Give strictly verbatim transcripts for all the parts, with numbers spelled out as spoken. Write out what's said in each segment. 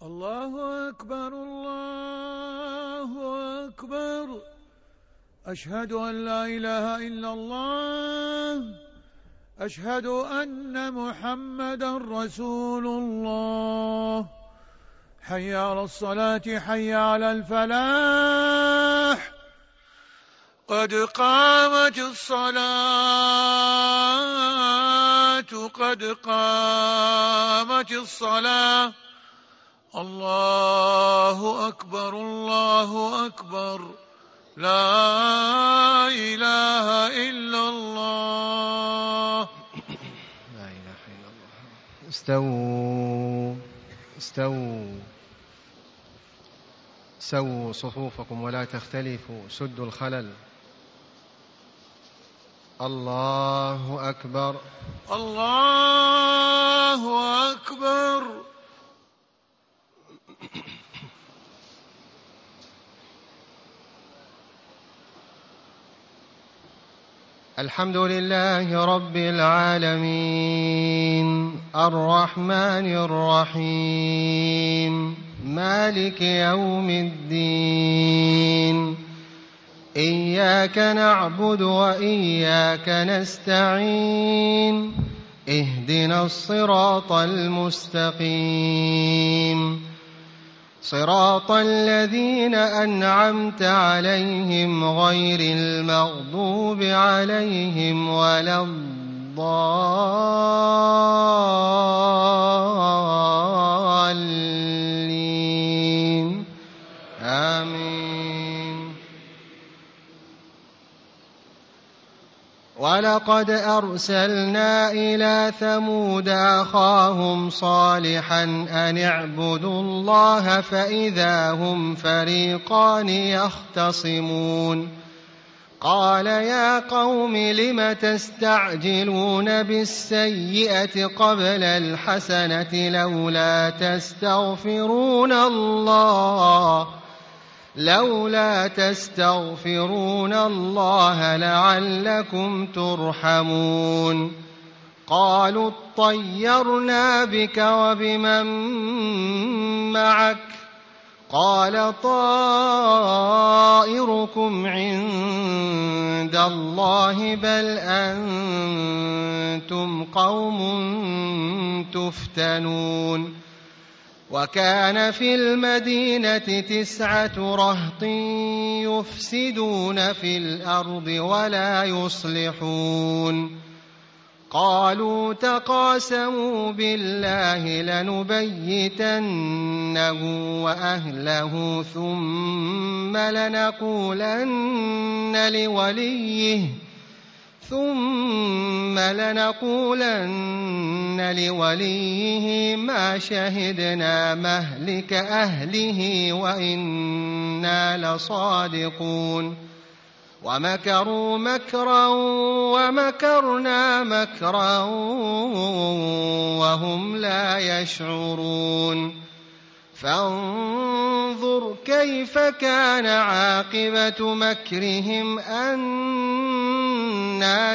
الله أكبر الله أكبر. أشهد أن لا إله إلا الله. أشهد أن محمدا رسول الله. حي على الصلاة حي على الفلاح. قد قامت الصلاة قد قامت الصلاة. الله أكبر الله أكبر. لا إله إلا الله. لا إله إلا الله. استووا استووا سووا صفوفكم ولا تختلفوا، سدوا الخلل. الله أكبر الله أكبر. الحمد لله رب العالمين، الرحمن الرحيم، مالك يوم الدين. إياك نعبد وإياك نستعين، اهدنا الصراط المستقيم، صراط الذين أنعمت عليهم غير المغضوب عليهم ولا الضالين. آمين. ولقد أرسلنا إلى ثمود أخاهم صالحا أن اعبدوا الله فإذا هم فريقان يختصمون. قال يا قوم لم تستعجلون بالسيئة قبل الحسنة لولا تستغفرون الله لولا تستغفرون الله لعلكم ترحمون. قالوا اطيرنا بك وبمن معك. قال طائركم عند الله بل أنتم قوم تفتنون. وكان في المدينة تسعة رهط يفسدون في الأرض ولا يصلحون. قالوا تقاسموا بالله لنبيتنه وأهله ثم لنقولن لوليه ثم لنقولن لوليه ما شهدنا مهلك أهله وإنا لصادقون. ومكروا مكرا ومكرنا مكرا وهم لا يشعرون. فانظر كيف كان عاقبة مكرهم أنا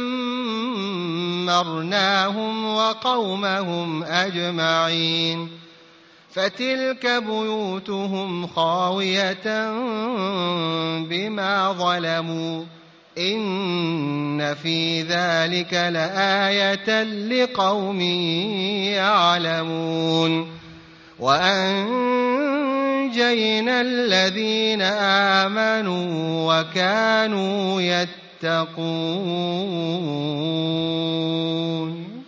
دمرناهم وقومهم أجمعين. فتلك بيوتهم خاوية بما ظلموا إن في ذلك لآية لقوم يعلمون. وأنجينا الذين آمنوا وكانوا يتقون.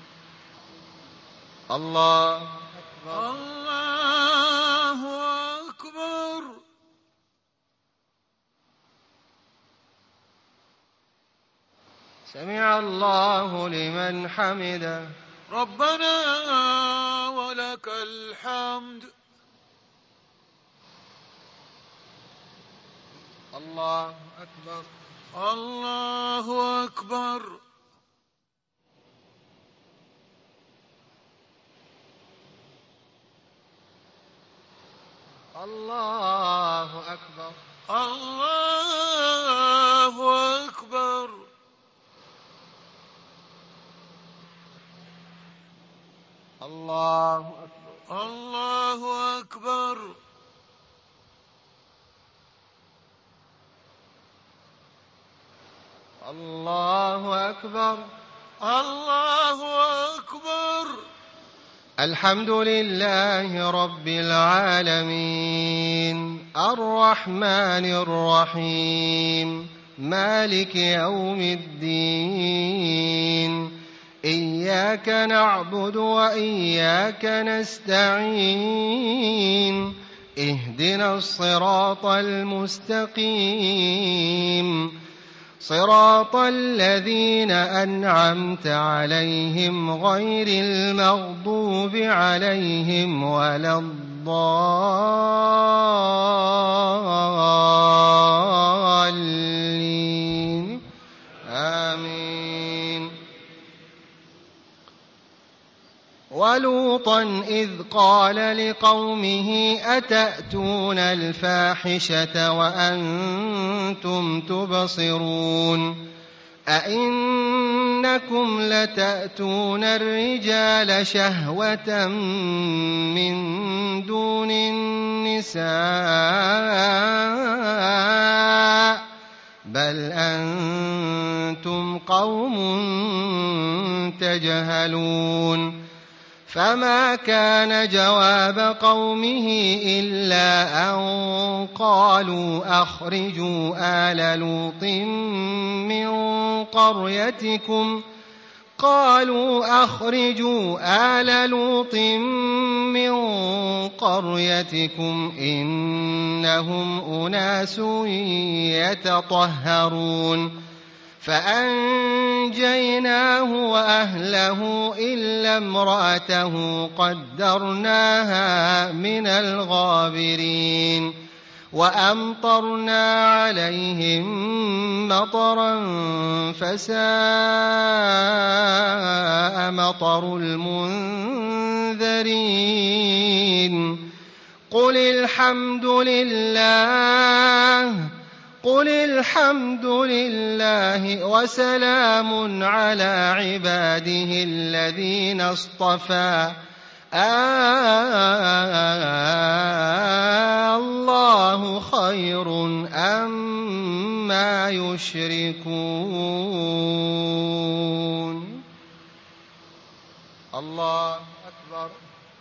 الله أكبر. الله أكبر. سمع الله لمن حمده. ربنا ولك الحمد. الله أكبر. الله أكبر. الله أكبر. الله أكبر. الله أكبر. الله أكبر. الله أكبر. الله أكبر. الحمد لله رب العالمين الرحمن الرحيم مالك يوم الدين إياك نعبد وإياك نستعين اهدنا الصراط المستقيم صراط الذين أنعمت عليهم غير المغضوب عليهم ولا الضالين آمين. ولوطا إذ قال لقومه أتأتون الفاحشة وأنتم تبصرون أئنكم لتأتون الرجال شهوة من دون النساء بل أنتم قوم تجهلون. فما كان جواب قومه إلا أن قالوا أخرجوا آل لوط من قريتكم قالوا أخرجوا آل لوط من قريتكم إنهم أناس يتطهرون. فأنجيناه وأهله إلا امرأته قدرناها من الغابرين وأمطرنا عليهم مطرا فساء مطر المنذرين. قل الحمد لله قل الحمد لله وسلام على عباده الذين اصطفى الله خير أما يشركون. الله أكبر.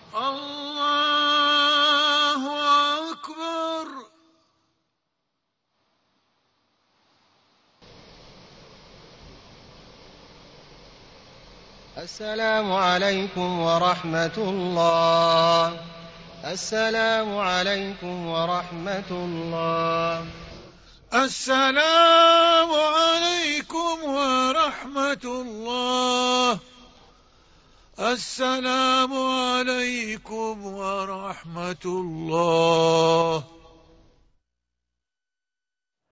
الله أكبر. السلام عليكم ورحمة الله. السلام عليكم ورحمة الله. السلام عليكم ورحمة الله. السلام عليكم ورحمة الله.